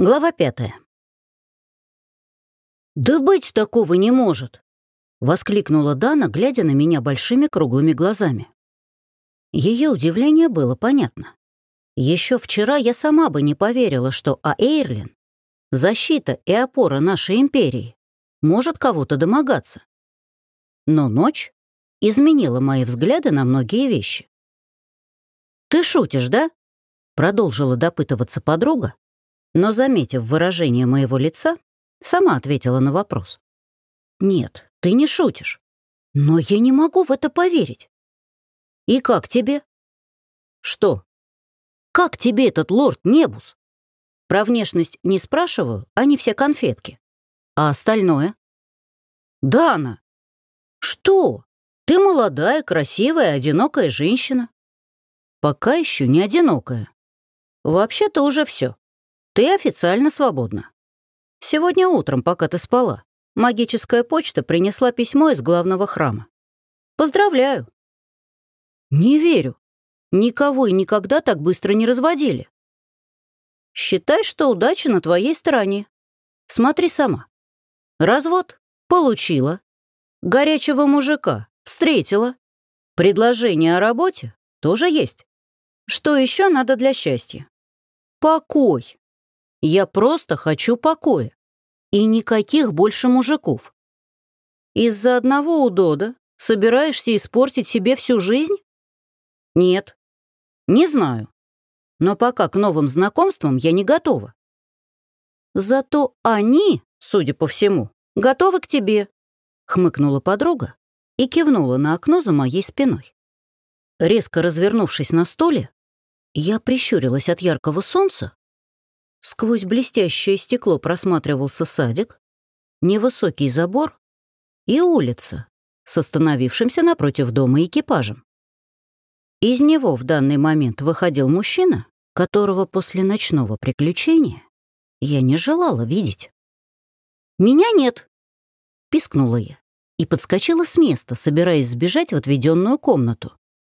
Глава 5. «Да быть такого не может!» — воскликнула Дана, глядя на меня большими круглыми глазами. Ее удивление было понятно. Еще вчера я сама бы не поверила, что Аэйрлин, защита и опора нашей империи, может кого-то домогаться. Но ночь изменила мои взгляды на многие вещи. «Ты шутишь, да?» — продолжила допытываться подруга, но, заметив выражение моего лица, сама ответила на вопрос. «Нет, ты не шутишь. Но я не могу в это поверить. И как тебе?» «Что? Как тебе этот лорд Небус? Про внешность не спрашиваю, они все конфетки. А остальное?» «Дана! Что? Ты молодая, красивая, одинокая женщина». «Пока еще не одинокая. Вообще-то уже все. Ты официально свободна. Сегодня утром, пока ты спала, магическая почта принесла письмо из главного храма. Поздравляю». «Не верю. Никого и никогда так быстро не разводили». «Считай, что удача на твоей стороне. Смотри сама. Развод получила. Горячего мужика встретила. Предложение о работе тоже есть. Что еще надо для счастья? Покой. Я просто хочу покоя. И никаких больше мужиков. Из-за одного удода собираешься испортить себе всю жизнь? Нет. Не знаю. Но пока к новым знакомствам я не готова. Зато они, судя по всему, готовы к тебе, хмыкнула подруга и кивнула на окно за моей спиной. Резко развернувшись на стуле, я прищурилась от яркого солнца. Сквозь блестящее стекло просматривался садик, невысокий забор и улица с остановившимся напротив дома экипажем. Из него в данный момент выходил мужчина, которого после ночного приключения я не желала видеть. «Меня нет!» — пискнула я и подскочила с места, собираясь сбежать в отведенную комнату.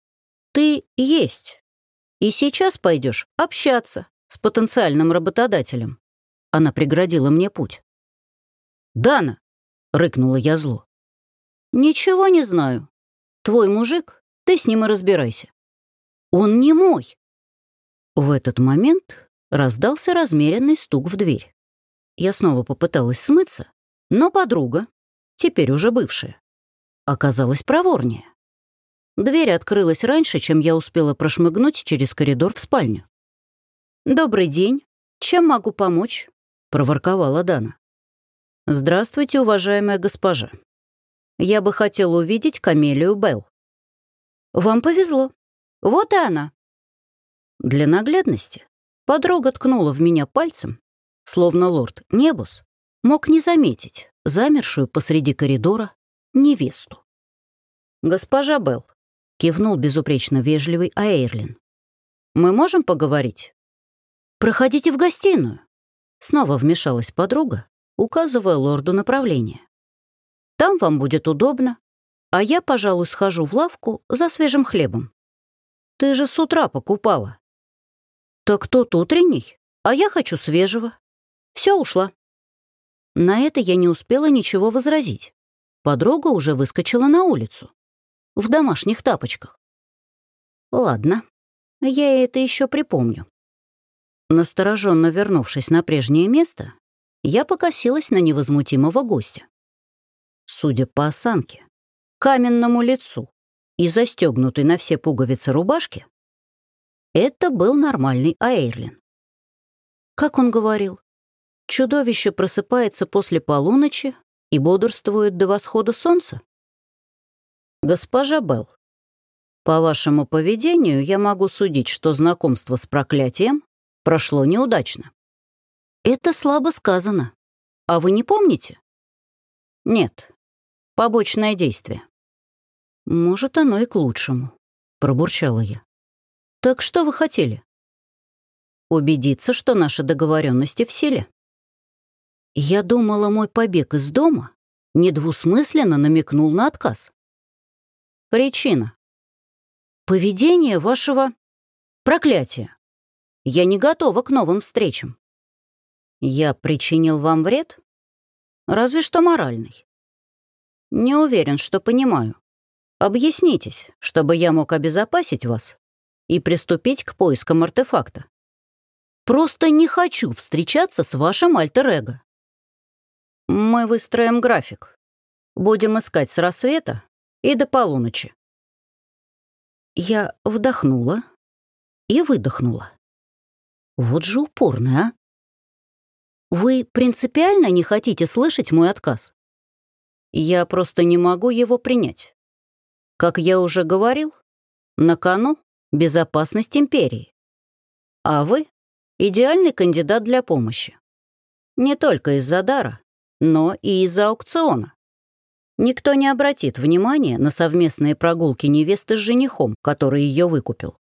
«Ты есть, и сейчас пойдешь общаться с потенциальным работодателем». Она преградила мне путь. «Дана!» — рыкнула я зло. «Ничего не знаю. Твой мужик, ты с ним и разбирайся. Он не мой». В этот момент раздался размеренный стук в дверь. Я снова попыталась смыться, но подруга, теперь уже бывшая, оказалась проворнее. Дверь открылась раньше, чем я успела прошмыгнуть через коридор в спальню. «Добрый день. Чем могу помочь?» — проворковала Дана. «Здравствуйте, уважаемая госпожа. Я бы хотела увидеть Камелию Белл». «Вам повезло. Вот и она». Для наглядности подруга ткнула в меня пальцем, словно лорд Небус мог не заметить замершую посреди коридора невесту. «Госпожа Белл», — кивнул безупречно вежливый Аэйрлин, «мы можем поговорить?» «Проходите в гостиную», — снова вмешалась подруга, указывая лорду направление. «Там вам будет удобно, а я, пожалуй, схожу в лавку за свежим хлебом. Ты же с утра покупала». «Так тот утренний, а я хочу свежего. Все, ушла». На это я не успела ничего возразить. Подруга уже выскочила на улицу. В домашних тапочках. Ладно, я это еще припомню. Настороженно вернувшись на прежнее место, я покосилась на невозмутимого гостя. Судя по осанке, каменному лицу и застегнутой на все пуговицы рубашке, это был нормальный Аэйрлин. Как он говорил, чудовище просыпается после полуночи и бодрствует до восхода солнца? «Госпожа Белл, по вашему поведению я могу судить, что знакомство с проклятием прошло неудачно». «Это слабо сказано. А вы не помните?» «Нет. Побочное действие». «Может, оно и к лучшему», — пробурчала я. «Так что вы хотели?» «Убедиться, что наши договоренности в силе». Я думала, мой побег из дома недвусмысленно намекнул на отказ. «Причина. Поведение вашего проклятия. Я не готова к новым встречам». Я причинил вам вред? Разве что моральный. Не уверен, что понимаю. Объяснитесь, чтобы я мог обезопасить вас и приступить к поискам артефакта. Просто не хочу встречаться с вашим альтер-эго. Мы выстроим график. Будем искать с рассвета и до полуночи. Я вдохнула и выдохнула. Вот же упорная, а? Вы принципиально не хотите слышать мой отказ? Я просто не могу его принять. Как я уже говорил, на кону безопасность империи. А вы — идеальный кандидат для помощи. Не только из-за дара, но и из-за аукциона. Никто не обратит внимания на совместные прогулки невесты с женихом, который ее выкупил.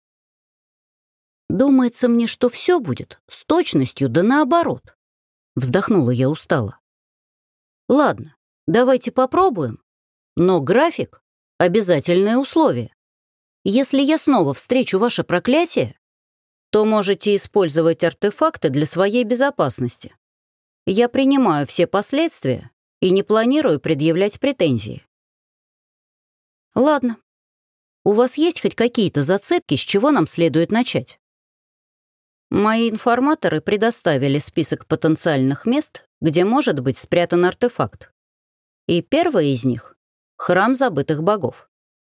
Думается мне, что все будет с точностью да наоборот. Вздохнула я устало. Ладно, давайте попробуем, но график — обязательное условие. Если я снова встречу ваше проклятие, то можете использовать артефакты для своей безопасности. Я принимаю все последствия и не планирую предъявлять претензии. Ладно. У вас есть хоть какие-то зацепки, с чего нам следует начать? Мои информаторы предоставили список потенциальных мест, где может быть спрятан артефакт. И первое из них — храм забытых богов.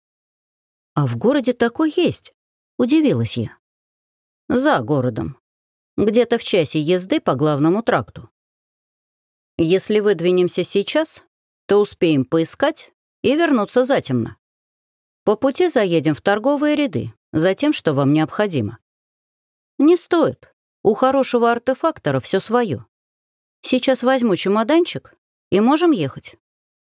А в городе такой есть, удивилась я. За городом. Где-то в часе езды по главному тракту. Если выдвинемся сейчас, то успеем поискать и вернуться затемно. По пути заедем в торговые ряды за тем, что вам необходимо. Не стоит. У хорошего артефактора все свое. Сейчас возьму чемоданчик и можем ехать.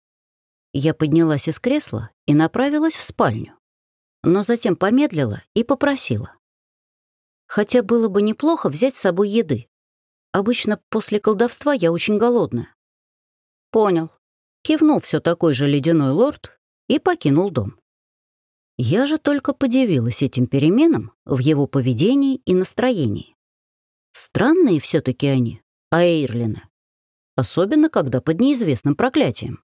Я поднялась из кресла и направилась в спальню, но затем помедлила и попросила. Хотя было бы неплохо взять с собой еды. Обычно после колдовства я очень голодная. Понял. Кивнул все такой же ледяной лорд и покинул дом. Я же только подивилась этим переменам в его поведении и настроении. Странные все-таки они, аэйрлины. Особенно, когда под неизвестным проклятием.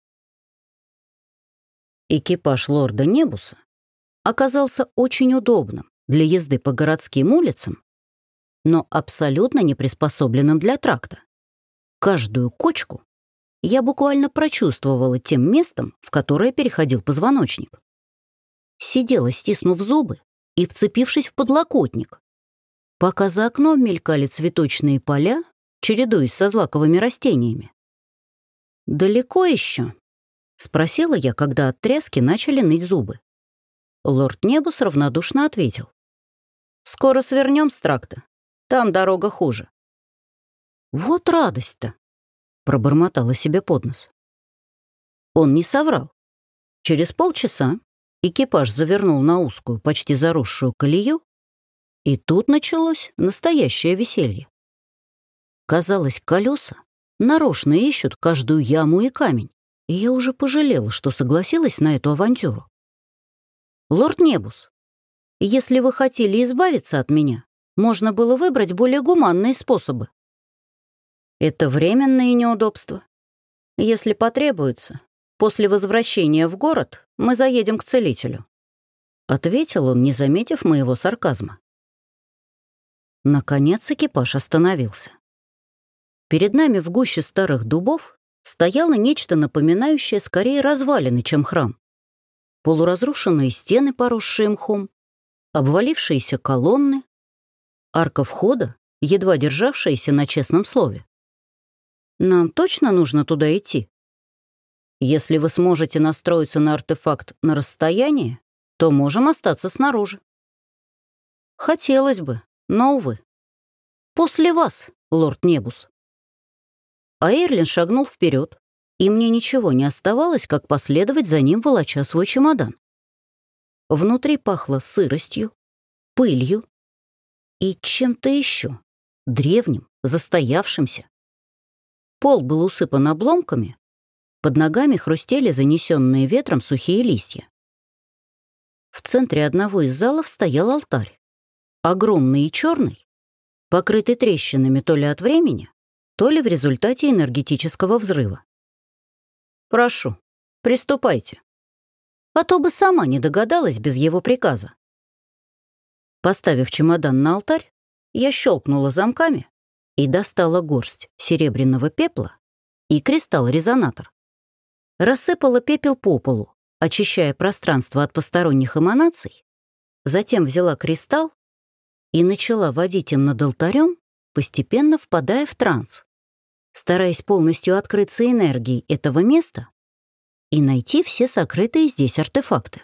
Экипаж лорда Небуса оказался очень удобным для езды по городским улицам, но абсолютно не приспособленным для тракта. Каждую кочку я буквально прочувствовала тем местом, в которое переходил позвоночник. Сидела, стиснув зубы и вцепившись в подлокотник, пока за окном мелькали цветочные поля, чередуясь со злаковыми растениями. «Далеко еще?» — спросила я, когда от тряски начали ныть зубы. Лорд Небус равнодушно ответил. «Скоро свернем с тракта. Там дорога хуже». «Вот радость-то!» — пробормотала себе под нос. Он не соврал. Через полчаса экипаж завернул на узкую, почти заросшую колею, и тут началось настоящее веселье. Казалось, колеса нарочно ищут каждую яму и камень, и я уже пожалела, что согласилась на эту авантюру. «Лорд Небус, если вы хотели избавиться от меня, можно было выбрать более гуманные способы. Это временные неудобства. Если потребуется, после возвращения в город мы заедем к целителю», — ответил он, не заметив моего сарказма. Наконец экипаж остановился. Перед нами в гуще старых дубов стояло нечто напоминающее скорее развалины, чем храм. Полуразрушенные стены, поросшие мхом, обвалившиеся колонны, арка входа, едва державшаяся на честном слове. Нам точно нужно туда идти? Если вы сможете настроиться на артефакт на расстоянии, то можем остаться снаружи. Хотелось бы, но, увы. После вас, лорд Небус. Аэрлин шагнул вперед, и мне ничего не оставалось, как последовать за ним, волоча свой чемодан. Внутри пахло сыростью, пылью и чем-то еще, древним, застоявшимся. Пол был усыпан обломками, под ногами хрустели занесенные ветром сухие листья. В центре одного из залов стоял алтарь, огромный и черный, покрытый трещинами то ли от времени, то ли в результате энергетического взрыва. «Прошу, приступайте. А то бы сама не догадалась без его приказа». Поставив чемодан на алтарь, я щелкнула замками и достала горсть серебряного пепла и кристалл-резонатор. Рассыпала пепел по полу, очищая пространство от посторонних эманаций, затем взяла кристалл и начала водить им над алтарем, постепенно впадая в транс, стараясь полностью открыться энергией этого места и найти все сокрытые здесь артефакты.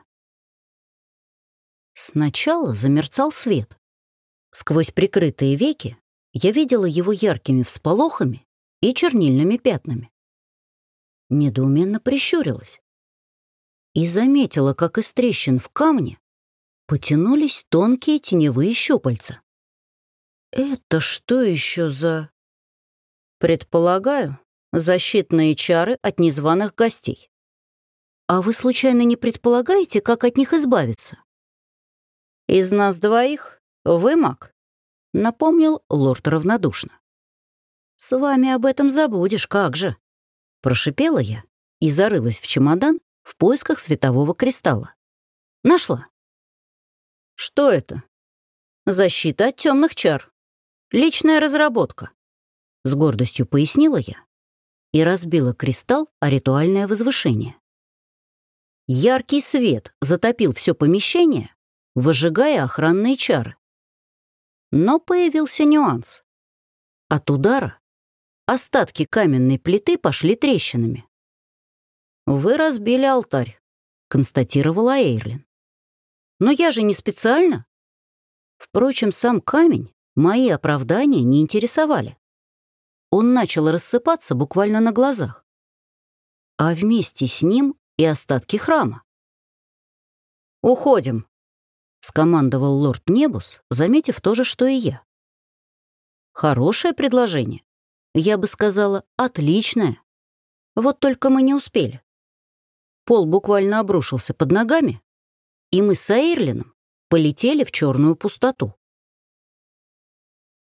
Сначала замерцал свет. Сквозь прикрытые веки я видела его яркими всполохами и чернильными пятнами. Недоуменно прищурилась и заметила, как из трещин в камне потянулись тонкие теневые щупальца. Это что еще за... Предполагаю, защитные чары от незваных гостей. А вы случайно не предполагаете, как от них избавиться? Из нас двоих вы маг, напомнил лорд равнодушно. С вами об этом забудешь, как же? Прошипела я и зарылась в чемодан в поисках светового кристалла. Нашла. Что это? Защита от темных чар. Личная разработка. С гордостью пояснила я и разбила кристалл о ритуальное возвышение. Яркий свет затопил все помещение, выжигая охранные чары. Но появился нюанс. От удара остатки каменной плиты пошли трещинами. «Вы разбили алтарь», — констатировала Эйрлин. «Но я же не специально». Впрочем, сам камень мои оправдания не интересовали. Он начал рассыпаться буквально на глазах. А вместе с ним и остатки храма. «Уходим», — скомандовал лорд Небус, заметив то же, что и я. Хорошее предложение. Я бы сказала, отличное. Вот только мы не успели. Пол буквально обрушился под ногами, и мы с Эйрлином полетели в черную пустоту.